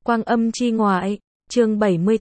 Quang âm chi ngoại, chương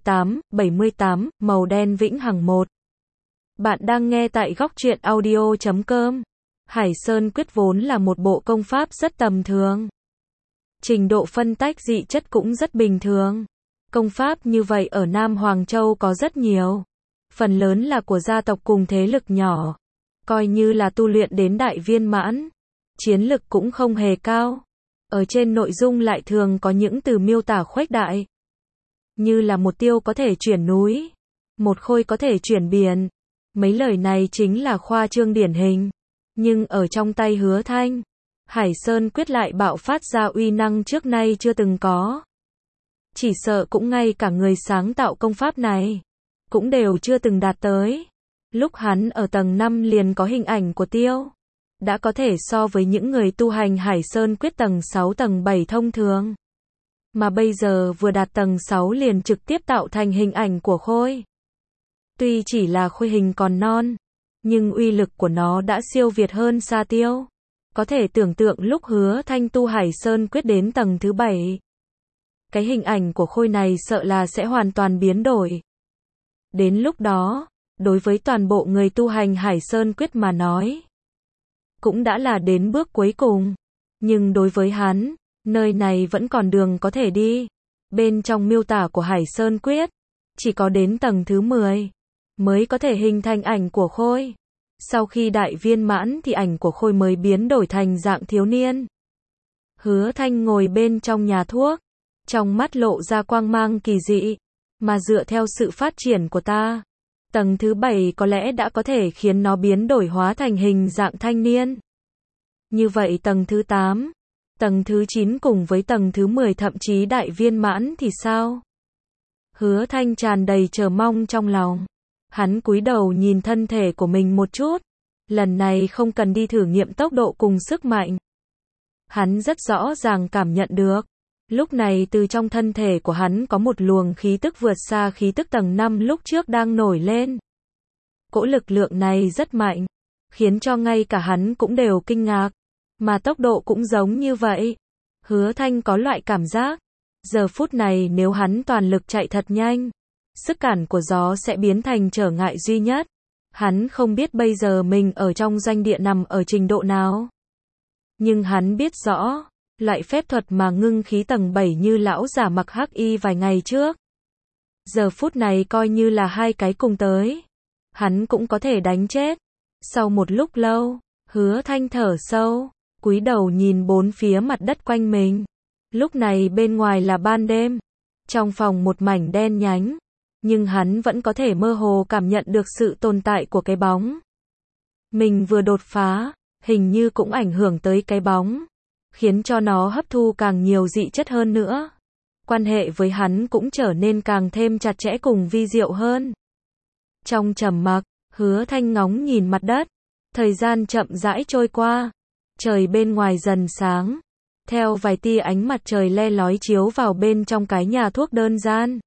78, màu đen vĩnh hằng 1. Bạn đang nghe tại góc truyện audio.com. Hải Sơn Quyết vốn là một bộ công pháp rất tầm thường. Trình độ phân tách dị chất cũng rất bình thường. Công pháp như vậy ở Nam Hoàng Châu có rất nhiều. Phần lớn là của gia tộc cùng thế lực nhỏ. Coi như là tu luyện đến đại viên mãn. Chiến lực cũng không hề cao. Ở trên nội dung lại thường có những từ miêu tả khuếch đại. Như là một tiêu có thể chuyển núi, một khôi có thể chuyển biển. Mấy lời này chính là khoa trương điển hình. Nhưng ở trong tay Hứa Thanh, Hải Sơn Quyết lại bạo phát ra uy năng trước nay chưa từng có. Chỉ sợ cũng ngay cả người sáng tạo công pháp này cũng đều chưa từng đạt tới. Lúc hắn ở tầng 5 liền có hình ảnh của tiêu, đã có thể so với những người tu hành Hải Sơn Quyết tầng 6 tầng 7 thông thường. Mà bây giờ vừa đạt tầng 6 liền trực tiếp tạo thành hình ảnh của khôi. Tuy chỉ là khôi hình còn non, nhưng uy lực của nó đã siêu việt hơn xa tiêu. Có thể tưởng tượng lúc Hứa Thanh tu Hải Sơn Quyết đến tầng thứ 7. Cái hình ảnh của khôi này sợ là sẽ hoàn toàn biến đổi. Đến lúc đó, đối với toàn bộ người tu hành Hải Sơn Quyết mà nói, cũng đã là đến bước cuối cùng. Nhưng đối với hắn, nơi này vẫn còn đường có thể đi. Bên trong miêu tả của Hải Sơn Quyết, chỉ có đến tầng thứ 10 mới có thể hình thành ảnh của khôi. Sau khi đại viên mãn thì ảnh của khôi mới biến đổi thành dạng thiếu niên. Hứa Thanh ngồi bên trong nhà thuốc, trong mắt lộ ra quang mang kỳ dị. Mà dựa theo sự phát triển của ta, tầng thứ 7 có lẽ đã có thể khiến nó biến đổi hóa thành hình dạng thanh niên. Như vậy tầng thứ 8, tầng thứ 9 cùng với tầng thứ 10 thậm chí đại viên mãn thì sao? Hứa Thanh tràn đầy chờ mong trong lòng. Hắn cúi đầu nhìn thân thể của mình một chút. Lần này không cần đi thử nghiệm tốc độ cùng sức mạnh. Hắn rất rõ ràng cảm nhận được. Lúc này từ trong thân thể của hắn có một luồng khí tức vượt xa khí tức tầng 5 lúc trước đang nổi lên. Cỗ lực lượng này rất mạnh, khiến cho ngay cả hắn cũng đều kinh ngạc. Mà tốc độ cũng giống như vậy. Hứa Thanh có loại cảm giác, giờ phút này nếu hắn toàn lực chạy thật nhanh, sức cản của gió sẽ biến thành trở ngại duy nhất. Hắn không biết bây giờ mình ở trong doanh địa nằm ở trình độ nào. Nhưng hắn biết rõ, loại phép thuật mà ngưng khí tầng 7 như lão giả mặc hắc y vài ngày trước. Giờ phút này coi như là hai cái cùng tới. Hắn cũng có thể đánh chết. Sau một lúc lâu, Hứa Thanh thở sâu, cúi đầu nhìn bốn phía mặt đất quanh mình. Lúc này bên ngoài là ban đêm. Trong phòng một mảnh đen nhánh. Nhưng hắn vẫn có thể mơ hồ cảm nhận được sự tồn tại của cái bóng. Mình vừa đột phá, hình như cũng ảnh hưởng tới cái bóng, khiến cho nó hấp thu càng nhiều dị chất hơn nữa. Quan hệ với hắn cũng trở nên càng thêm chặt chẽ cùng vi diệu hơn. Trong trầm mặc, Hứa Thanh ngóng nhìn mặt đất. Thời gian chậm rãi trôi qua. Trời bên ngoài dần sáng. Theo vài tia ánh mặt trời le lói chiếu vào bên trong cái nhà thuốc đơn gian.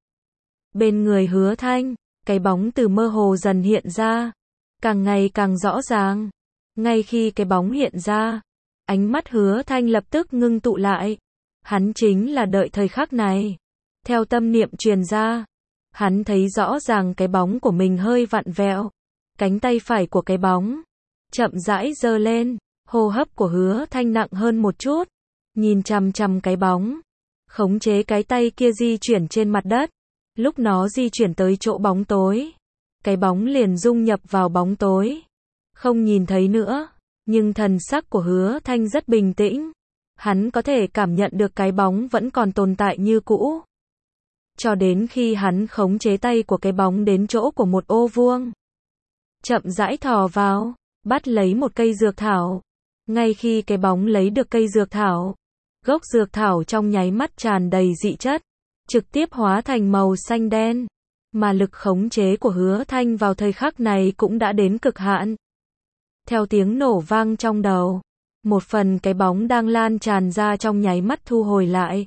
Bên người Hứa Thanh, cái bóng từ mơ hồ dần hiện ra. Càng ngày càng rõ ràng. Ngay khi cái bóng hiện ra, ánh mắt Hứa Thanh lập tức ngưng tụ lại. Hắn chính là đợi thời khắc này. Theo tâm niệm truyền ra, hắn thấy rõ ràng cái bóng của mình hơi vặn vẹo. Cánh tay phải của cái bóng chậm rãi giơ lên. Hô hấp của Hứa Thanh nặng hơn một chút. Nhìn chằm chằm cái bóng, khống chế cái tay kia di chuyển trên mặt đất. Lúc nó di chuyển tới chỗ bóng tối, cái bóng liền dung nhập vào bóng tối. Không nhìn thấy nữa, nhưng thần sắc của Hứa Thanh rất bình tĩnh. Hắn có thể cảm nhận được cái bóng vẫn còn tồn tại như cũ. Cho đến khi hắn khống chế tay của cái bóng đến chỗ của một ô vuông. Chậm rãi thò vào, bắt lấy một cây dược thảo. Ngay khi cái bóng lấy được cây dược thảo, gốc dược thảo trong nháy mắt tràn đầy dị chất, trực tiếp hóa thành màu xanh đen. Mà lực khống chế của Hứa Thanh vào thời khắc này cũng đã đến cực hạn. Theo tiếng nổ vang trong đầu, một phần cái bóng đang lan tràn ra trong nháy mắt thu hồi lại.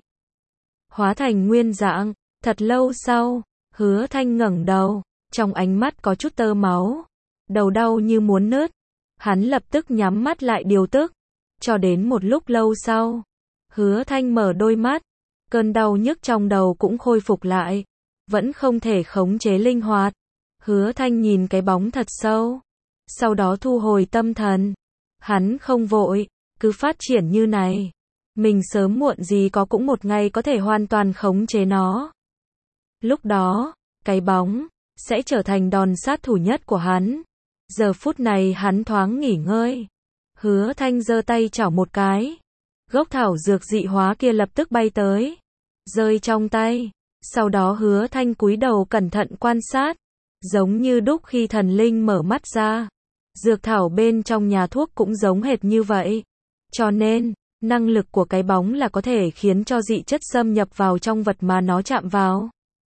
Hóa thành nguyên dạng. Thật lâu sau, Hứa Thanh ngẩng đầu, trong ánh mắt có chút tơ máu. Đầu đau như muốn nứt. Hắn lập tức nhắm mắt lại điều tức. Cho đến một lúc lâu sau, Hứa Thanh mở đôi mắt. Cơn đau nhức trong đầu cũng khôi phục lại, vẫn không thể khống chế linh hoạt. Hứa Thanh nhìn cái bóng thật sâu, sau đó thu hồi tâm thần. Hắn không vội, cứ phát triển như này. Mình sớm muộn gì có cũng một ngày có thể hoàn toàn khống chế nó. Lúc đó, cái bóng sẽ trở thành đòn sát thủ nhất của hắn. Giờ phút này hắn thoáng nghỉ ngơi. Hứa Thanh giơ tay chảo một cái. Gốc thảo dược dị hóa kia lập tức bay tới, rơi trong tay. Sau đó Hứa Thanh cúi đầu cẩn thận quan sát, giống như đúc khi thần linh mở mắt ra. Dược thảo bên trong nhà thuốc cũng giống hệt như vậy. Cho nên, năng lực của cái bóng là có thể khiến cho dị chất xâm nhập vào trong vật mà nó chạm vào.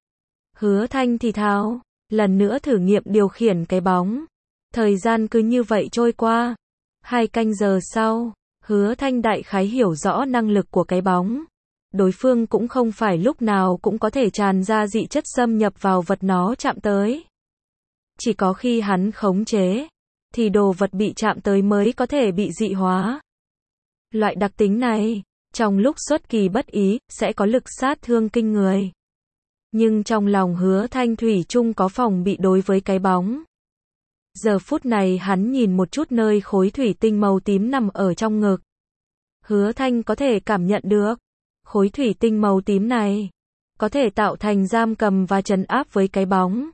Hứa Thanh thì thào, lần nữa thử nghiệm điều khiển cái bóng. Thời gian cứ như vậy trôi qua. 2 canh giờ sau, Hứa Thanh đại khái hiểu rõ năng lực của cái bóng. Đối phương cũng không phải lúc nào cũng có thể tràn ra dị chất xâm nhập vào vật nó chạm tới. Chỉ có khi hắn khống chế, thì đồ vật bị chạm tới mới có thể bị dị hóa. Loại đặc tính này, trong lúc xuất kỳ bất ý, sẽ có lực sát thương kinh người. Nhưng trong lòng Hứa Thanh thủy chung có phòng bị đối với cái bóng. Giờ phút này hắn nhìn một chút nơi khối thủy tinh màu tím nằm ở trong ngực. Hứa Thanh có thể cảm nhận được, khối thủy tinh màu tím này có thể tạo thành giam cầm và trấn áp với cái bóng.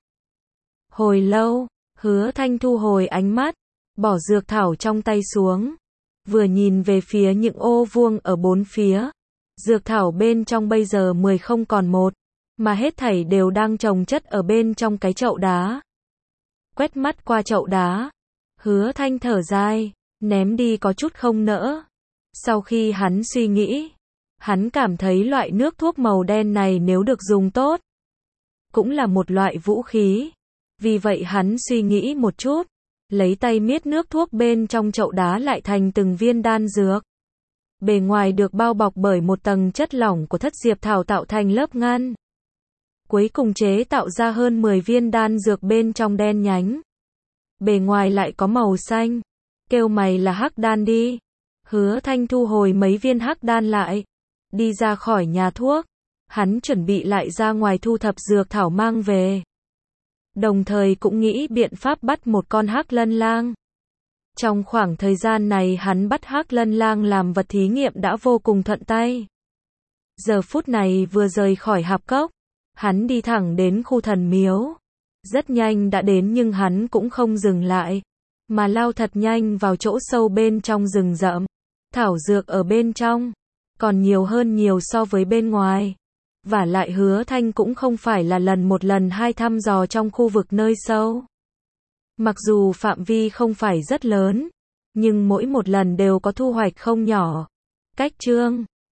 Hồi lâu, Hứa Thanh thu hồi ánh mắt, bỏ dược thảo trong tay xuống, vừa nhìn về phía những ô vuông ở bốn phía. Dược thảo bên trong bây giờ 10 không còn 1, mà hết thảy đều đang chồng chất ở bên trong cái chậu đá. Quét mắt qua chậu đá, Hứa Thanh thở dài, ném đi có chút không nỡ. Sau khi hắn suy nghĩ, hắn cảm thấy loại nước thuốc màu đen này nếu được dùng tốt, cũng là một loại vũ khí. Vì vậy hắn suy nghĩ một chút, lấy tay miết nước thuốc bên trong chậu đá lại thành từng viên đan dược. Bề ngoài được bao bọc bởi một tầng chất lỏng của thất diệp thảo tạo thành lớp ngăn. Cuối cùng chế tạo ra hơn 10 viên đan dược bên trong đen nhánh. Bề ngoài lại có màu xanh. Kêu mày là hắc đan đi. Hứa Thanh thu hồi mấy viên hắc đan lại, đi ra khỏi nhà thuốc. Hắn chuẩn bị lại ra ngoài thu thập dược thảo mang về. Đồng thời cũng nghĩ biện pháp bắt một con hắc lân lang. Trong khoảng thời gian này hắn bắt hắc lân lang làm vật thí nghiệm đã vô cùng thuận tay. Giờ phút này vừa rời khỏi hạp cốc, hắn đi thẳng đến khu thần miếu. Rất nhanh đã đến nhưng hắn cũng không dừng lại, mà lao thật nhanh vào chỗ sâu bên trong rừng rậm. Thảo dược ở bên trong còn nhiều hơn nhiều so với bên ngoài. Vả lại Hứa Thanh cũng không phải là một lần hai thăm dò trong khu vực nơi sâu. Mặc dù phạm vi không phải rất lớn, nhưng mỗi một lần đều có thu hoạch không nhỏ. Cách chương